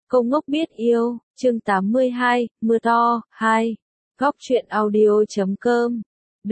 Cô ngốc biết yêu, chương 82, mưa to, 2. Góc truyện audio.com.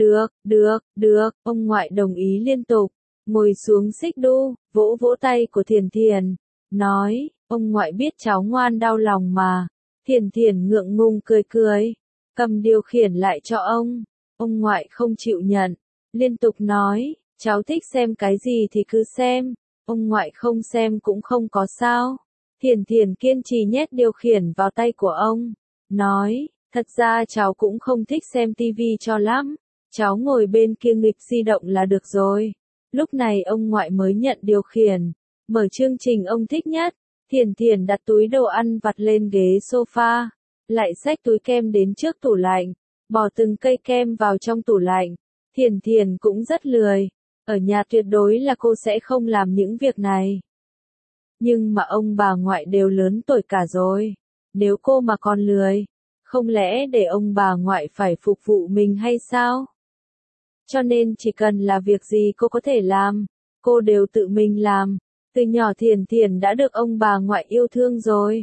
Được, ông ngoại đồng ý liên tục, ngồi xuống xích đu, vỗ vỗ tay của Thiền Thiền, nói, ông ngoại biết cháu ngoan đau lòng mà. Thiền Thiền ngượng ngùng cười, cầm điều khiển lại cho ông ngoại không chịu nhận, liên tục nói, cháu thích xem cái gì thì cứ xem, ông ngoại không xem cũng không có sao. Thiền Thiền kiên trì nhét điều khiển vào tay của ông, nói, thật ra cháu cũng không thích xem tivi cho lắm, cháu ngồi bên kia nghịch di động là được rồi. Lúc này ông ngoại mới nhận điều khiển, mở chương trình ông thích nhất. Thiền Thiền đặt túi đồ ăn vặt lên ghế sofa, lại xách túi kem đến trước tủ lạnh, bỏ từng cây kem vào trong tủ lạnh. Thiền Thiền cũng rất lười, ở nhà tuyệt đối là cô sẽ không làm những việc này. Nhưng mà ông bà ngoại đều lớn tuổi cả rồi, nếu cô mà còn lười, không lẽ để ông bà ngoại phải phục vụ mình hay sao? Cho nên chỉ cần là việc gì cô có thể làm, cô đều tự mình làm. Từ nhỏ Thiền Thiền đã được ông bà ngoại yêu thương rồi.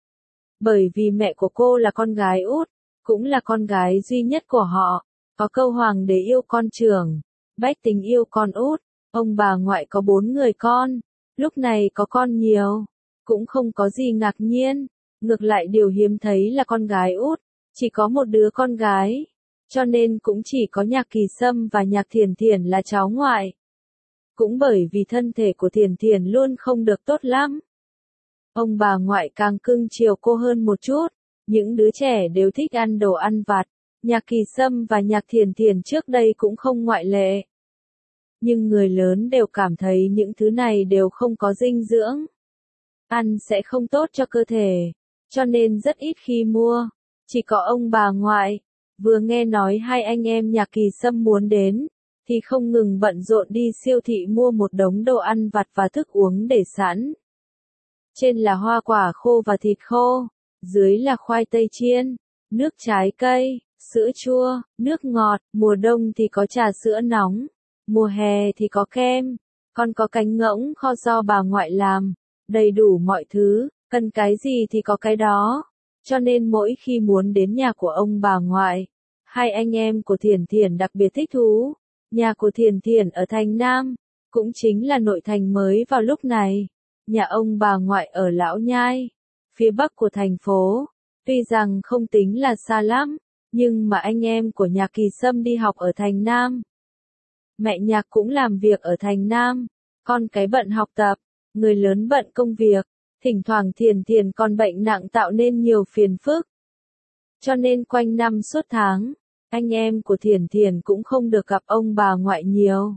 Bởi vì mẹ của cô là con gái út, cũng là con gái duy nhất của họ. Có câu hoàng đế yêu con trưởng, bách tính yêu con út. Ông bà ngoại có 4 người con, lúc này có con nhiều, cũng không có gì ngạc nhiên. Ngược lại điều hiếm thấy là con gái út, chỉ có một đứa con gái. Cho nên cũng chỉ có Nhạc Kỳ Sâm và Nhạc Thiền Thiền là cháu ngoại. Cũng bởi vì thân thể của Thiền Thiền luôn không được tốt lắm. Ông bà ngoại càng cưng chiều cô hơn một chút, những đứa trẻ đều thích ăn đồ ăn vặt, Nhạc Kỳ Sâm và Nhạc Thiền Thiền trước đây cũng không ngoại lệ. Nhưng người lớn đều cảm thấy những thứ này đều không có dinh dưỡng. Ăn sẽ không tốt cho cơ thể, cho nên rất ít khi mua. Chỉ có ông bà ngoại, vừa nghe nói hai anh em Nhạc Kỳ Sâm muốn đến, thì không ngừng bận rộn đi siêu thị mua một đống đồ ăn vặt và thức uống để sẵn. Trên là hoa quả khô và thịt khô, dưới là khoai tây chiên, nước trái cây, sữa chua, nước ngọt, mùa đông thì có trà sữa nóng, mùa hè thì có kem, còn có cánh ngỗng kho do bà ngoại làm, đầy đủ mọi thứ, cần cái gì thì có cái đó. Cho nên mỗi khi muốn đến nhà của ông bà ngoại, hai anh em của Thiền Thiền đặc biệt thích thú. Nhà của Thiền Thiền ở thành Nam, cũng chính là nội thành mới vào lúc này. Nhà ông bà ngoại ở Lão Nhai, phía bắc của thành phố. Tuy rằng không tính là xa lắm, nhưng mà anh em của Nhạc Kỳ Sâm đi học ở thành Nam. Mẹ Nhạc cũng làm việc ở thành Nam, con cái bận học tập, người lớn bận công việc. Thỉnh thoảng Thiền Thiền còn bệnh nặng tạo nên nhiều phiền phức. Cho nên quanh năm suốt tháng, anh em của Thiền Thiền cũng không được gặp ông bà ngoại nhiều.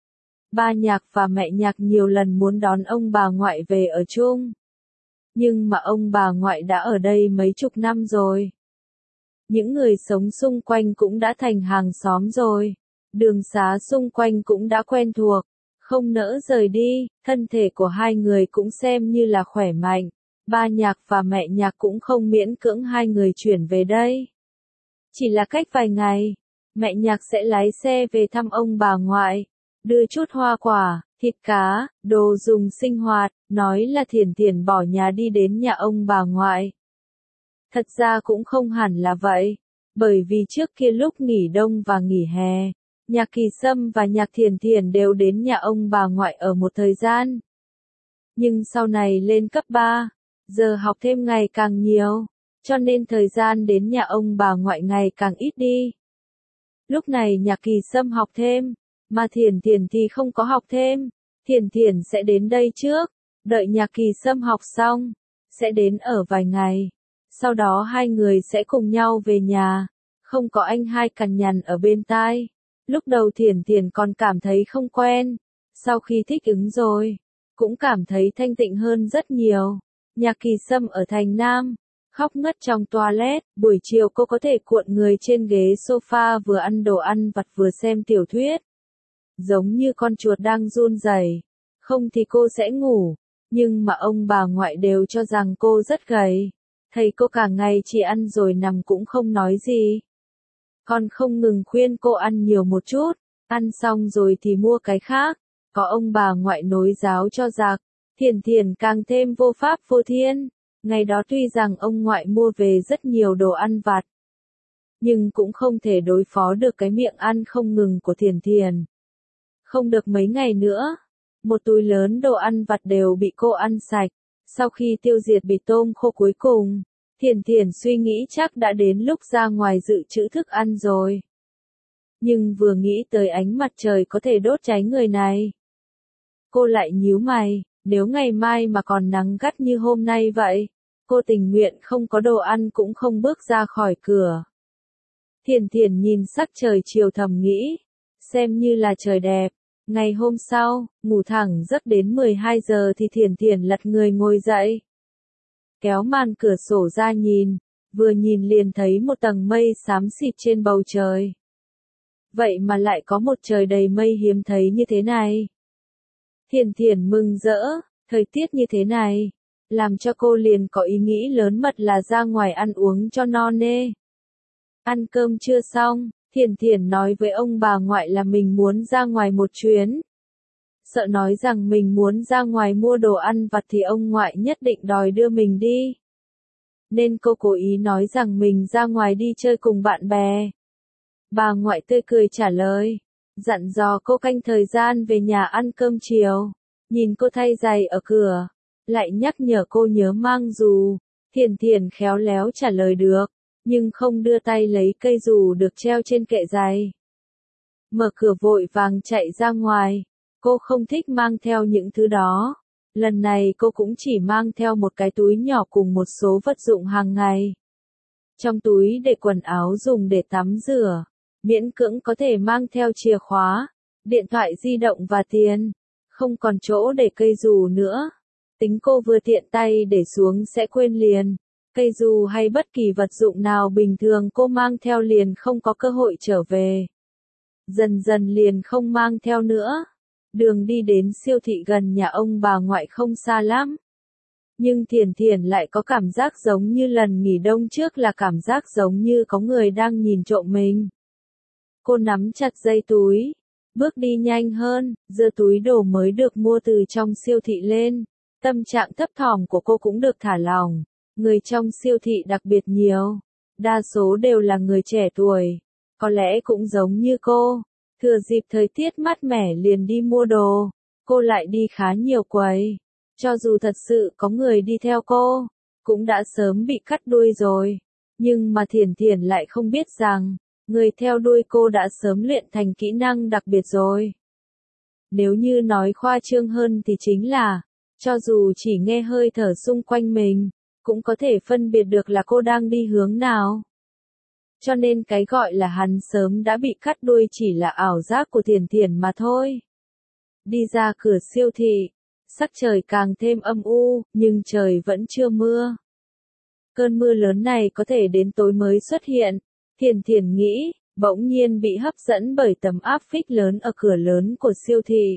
Ba Nhạc và mẹ Nhạc nhiều lần muốn đón ông bà ngoại về ở chung. Nhưng mà ông bà ngoại đã ở đây mấy chục năm rồi. Những người sống xung quanh cũng đã thành hàng xóm rồi. Đường xá xung quanh cũng đã quen thuộc. Không nỡ rời đi, thân thể của hai người cũng xem như là khỏe mạnh. Ba Nhạc và mẹ Nhạc cũng không miễn cưỡng hai người chuyển về đây. Chỉ là cách vài ngày, mẹ Nhạc sẽ lái xe về thăm ông bà ngoại, đưa chút hoa quả, thịt cá, đồ dùng sinh hoạt, nói là Thiền Thiền bỏ nhà đi đến nhà ông bà ngoại. Thật ra cũng không hẳn là vậy, bởi vì trước kia lúc nghỉ đông và nghỉ hè, Nhạc Kỳ Sâm và Nhạc Thiền Thiền đều đến nhà ông bà ngoại ở một thời gian. Nhưng sau này lên cấp 3, giờ học thêm ngày càng nhiều, cho nên thời gian đến nhà ông bà ngoại ngày càng ít đi. Lúc này Nhạc Kỳ Sâm học thêm, mà Thiền Thiền thì không có học thêm. Thiền Thiền sẽ đến đây trước, đợi Nhạc Kỳ Sâm học xong, sẽ đến ở vài ngày. Sau đó hai người sẽ cùng nhau về nhà, không có anh hai cằn nhằn ở bên tai. Lúc đầu Thiền Thiền còn cảm thấy không quen, sau khi thích ứng rồi, cũng cảm thấy thanh tịnh hơn rất nhiều. Nhạc Kỳ Sâm ở thành Nam, khóc ngất trong toilet, buổi chiều cô có thể cuộn người trên ghế sofa vừa ăn đồ ăn vặt vừa xem tiểu thuyết. Giống như con chuột đang run rẩy, không thì cô sẽ ngủ, nhưng mà ông bà ngoại đều cho rằng cô rất gầy. Thầy cô cả ngày chỉ ăn rồi nằm cũng không nói gì. Con không ngừng khuyên cô ăn nhiều một chút, ăn xong rồi thì mua cái khác. Có ông bà ngoại nối giáo cho giặc, Thiền Thiền càng thêm vô pháp vô thiên. Ngày đó tuy rằng ông ngoại mua về rất nhiều đồ ăn vặt, nhưng cũng không thể đối phó được cái miệng ăn không ngừng của Thiền Thiền. Không được mấy ngày nữa, một túi lớn đồ ăn vặt đều bị cô ăn sạch. Sau khi tiêu diệt bì tôm khô cuối cùng, Thiền Thiền suy nghĩ chắc đã đến lúc ra ngoài dự trữ thức ăn rồi. Nhưng vừa nghĩ tới ánh mặt trời có thể đốt cháy người này, cô lại nhíu mày, nếu ngày mai mà còn nắng gắt như hôm nay vậy, cô tình nguyện không có đồ ăn cũng không bước ra khỏi cửa. Thiền Thiền nhìn sắc trời chiều thầm nghĩ, xem như là trời đẹp. Ngày hôm sau, ngủ thẳng giấc đến 12 giờ thì Thiền Thiền lật người ngồi dậy. Kéo màn cửa sổ ra nhìn, vừa nhìn liền thấy một tầng mây xám xịt trên bầu trời. Vậy mà lại có một trời đầy mây hiếm thấy như thế này. Thiền Thiền mừng rỡ, thời tiết như thế này, làm cho cô liền có ý nghĩ lớn mật là ra ngoài ăn uống cho no nê. Ăn cơm chưa xong, Thiền Thiền nói với ông bà ngoại là mình muốn ra ngoài một chuyến. Sợ nói rằng mình muốn ra ngoài mua đồ ăn vặt thì ông ngoại nhất định đòi đưa mình đi. Nên cô cố ý nói rằng mình ra ngoài đi chơi cùng bạn bè. Bà ngoại tươi cười trả lời, dặn dò cô canh thời gian về nhà ăn cơm chiều. Nhìn cô thay giày ở cửa, lại nhắc nhở cô nhớ mang dù. Thiền Thiền khéo léo trả lời được, nhưng không đưa tay lấy cây dù được treo trên kệ giày. Mở cửa vội vàng chạy ra ngoài, cô không thích mang theo những thứ đó. Lần này cô cũng chỉ mang theo một cái túi nhỏ cùng một số vật dụng hàng ngày. Trong túi để quần áo dùng để tắm rửa, miễn cưỡng có thể mang theo chìa khóa, điện thoại di động và tiền, không còn chỗ để cây dù nữa. Tính cô vừa tiện tay để xuống sẽ quên liền. Cây dù hay bất kỳ vật dụng nào bình thường cô mang theo liền không có cơ hội trở về. Dần dần liền không mang theo nữa. Đường đi đến siêu thị gần nhà ông bà ngoại không xa lắm. Nhưng Thiền Thiền lại có cảm giác giống như lần nghỉ đông trước, là cảm giác giống như có người đang nhìn trộm mình. Cô nắm chặt dây túi, bước đi nhanh hơn, giơ túi đồ mới được mua từ trong siêu thị lên. Tâm trạng thấp thỏm của cô cũng được thả lỏng. Người trong siêu thị đặc biệt nhiều, đa số đều là người trẻ tuổi, có lẽ cũng giống như cô, thừa dịp thời tiết mát mẻ liền đi mua đồ. Cô lại đi khá nhiều quầy, cho dù thật sự có người đi theo cô, cũng đã sớm bị cắt đuôi rồi. Nhưng mà Thiền Thiền lại không biết rằng, người theo đuôi cô đã sớm luyện thành kỹ năng đặc biệt rồi. Nếu như nói khoa trương hơn thì chính là, cho dù chỉ nghe hơi thở xung quanh mình, cũng có thể phân biệt được là cô đang đi hướng nào. Cho nên cái gọi là hắn sớm đã bị cắt đuôi chỉ là ảo giác của Thiền Thiền mà thôi. Đi ra cửa siêu thị, sắc trời càng thêm âm u, nhưng trời vẫn chưa mưa. Cơn mưa lớn này có thể đến tối mới xuất hiện, Thiền Thiền nghĩ, bỗng nhiên bị hấp dẫn bởi tấm áp phích lớn ở cửa lớn của siêu thị.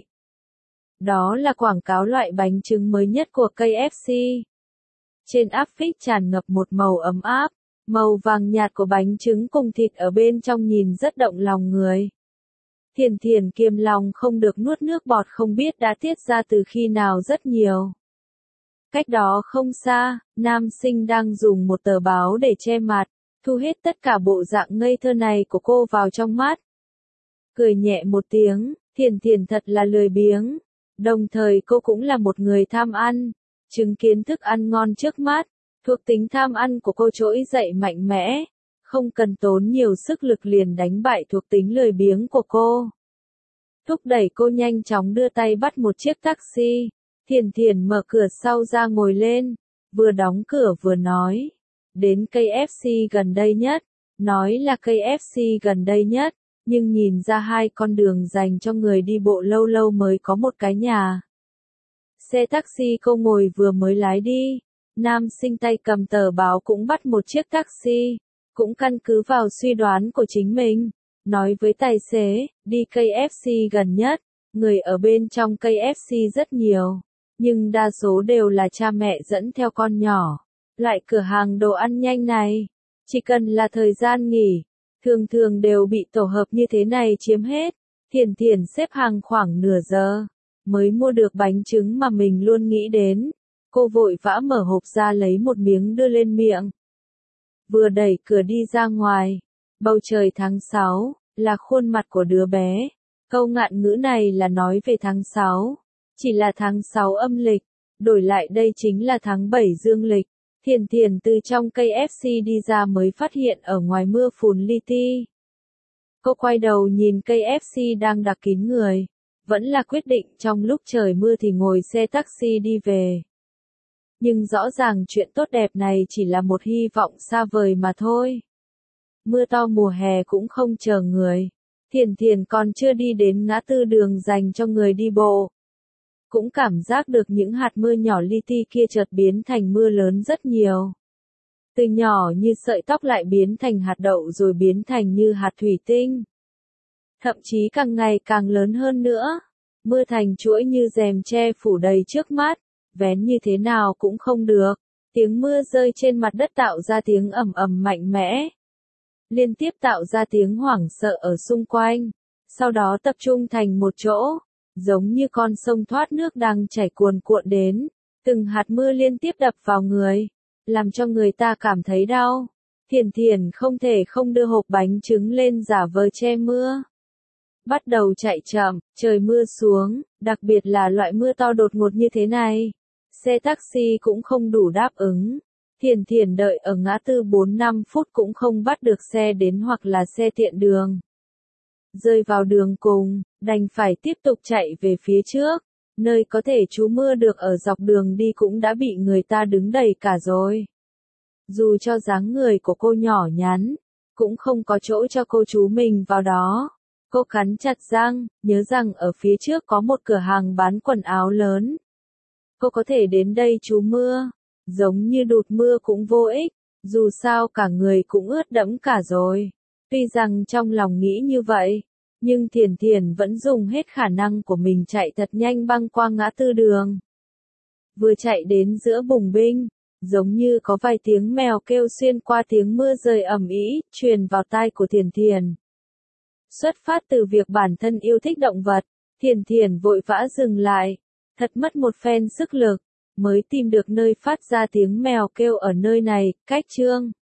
Đó là quảng cáo loại bánh trứng mới nhất của KFC. Trên áp phích tràn ngập một màu ấm áp, màu vàng nhạt của bánh trứng cùng thịt ở bên trong nhìn rất động lòng người. Thiền Thiền kiềm lòng không được nuốt nước bọt không biết đã tiết ra từ khi nào rất nhiều. Cách đó không xa, nam sinh đang dùng một tờ báo để che mặt, thu hết tất cả bộ dạng ngây thơ này của cô vào trong mắt. Cười nhẹ một tiếng, Thiền Thiền thật là lười biếng. Đồng thời cô cũng là một người tham ăn. Chứng kiến thức ăn ngon trước mắt, thuộc tính tham ăn của cô trỗi dậy mạnh mẽ, không cần tốn nhiều sức lực liền đánh bại thuộc tính lười biếng của cô. Thúc đẩy cô nhanh chóng đưa tay bắt một chiếc taxi, Thiền Thiền mở cửa sau ra ngồi lên, vừa đóng cửa vừa nói, đến KFC gần đây nhất, nói là KFC gần đây nhất, nhưng nhìn ra hai con đường dành cho người đi bộ lâu lâu mới có một cái nhà. Xe taxi cô ngồi vừa mới lái đi, nam sinh tay cầm tờ báo cũng bắt một chiếc taxi, cũng căn cứ vào suy đoán của chính mình, nói với tài xế, đi KFC gần nhất, người ở bên trong KFC rất nhiều, nhưng đa số đều là cha mẹ dẫn theo con nhỏ. Loại cửa hàng đồ ăn nhanh này, chỉ cần là thời gian nghỉ, thường thường đều bị tổ hợp như thế này chiếm hết. Thiền Thiền xếp hàng khoảng nửa giờ mới mua được bánh trứng mà mình luôn nghĩ đến. Cô vội vã mở hộp ra lấy một miếng đưa lên miệng. Vừa đẩy cửa đi ra ngoài, bầu trời tháng 6, là khuôn mặt của đứa bé. Câu ngạn ngữ này là nói về tháng 6, chỉ là tháng 6 âm lịch, đổi lại đây chính là tháng 7 dương lịch. Thiền Thiền từ trong cây FC đi ra mới phát hiện ở ngoài mưa phùn li ti. Cô quay đầu nhìn cây FC đang đặc kín người, vẫn là quyết định trong lúc trời mưa thì ngồi xe taxi đi về. Nhưng rõ ràng chuyện tốt đẹp này chỉ là một hy vọng xa vời mà thôi. Mưa to mùa hè cũng không chờ người. Thiền Thiền còn chưa đi đến ngã tư đường dành cho người đi bộ. Cũng cảm giác được những hạt mưa nhỏ li ti kia chợt biến thành mưa lớn rất nhiều. Từ nhỏ như sợi tóc lại biến thành hạt đậu rồi biến thành như hạt thủy tinh. Thậm chí càng ngày càng lớn hơn nữa. Mưa thành chuỗi như rèm che phủ đầy trước mắt, vén như thế nào cũng không được. Tiếng mưa rơi trên mặt đất tạo ra tiếng ầm ầm mạnh mẽ. Liên tiếp tạo ra tiếng hoảng sợ ở xung quanh. Sau đó tập trung thành một chỗ, giống như con sông thoát nước đang chảy cuồn cuộn đến. Từng hạt mưa liên tiếp đập vào người, làm cho người ta cảm thấy đau. Thiền Thiền không thể không đưa hộp bánh trứng lên giả vờ che mưa. Bắt đầu chạy chậm, trời mưa xuống, đặc biệt là loại mưa to đột ngột như thế này. Xe taxi cũng không đủ đáp ứng. Thiền Thiền đợi ở ngã tư 4-5 phút cũng không bắt được xe đến hoặc là xe tiện đường. Rơi vào đường cùng, đành phải tiếp tục chạy về phía trước. Nơi có thể trú mưa được ở dọc đường đi cũng đã bị người ta đứng đầy cả rồi. Dù cho dáng người của cô nhỏ nhắn, cũng không có chỗ cho cô trú mình vào đó. Cô cắn chặt răng, nhớ rằng ở phía trước có một cửa hàng bán quần áo lớn. Cô có thể đến đây trú mưa, giống như đụt mưa cũng vô ích, dù sao cả người cũng ướt đẫm cả rồi. Tuy rằng trong lòng nghĩ như vậy, nhưng Thiền Thiền vẫn dùng hết khả năng của mình chạy thật nhanh băng qua ngã tư đường. Vừa chạy đến giữa bùng binh, giống như có vài tiếng mèo kêu xuyên qua tiếng mưa rơi ầm ĩ, truyền vào tai của Thiền Thiền. Xuất phát từ việc bản thân yêu thích động vật, Thiền Thiền vội vã dừng lại, thật mất một phen sức lực, mới tìm được nơi phát ra tiếng mèo kêu ở nơi này, cách chương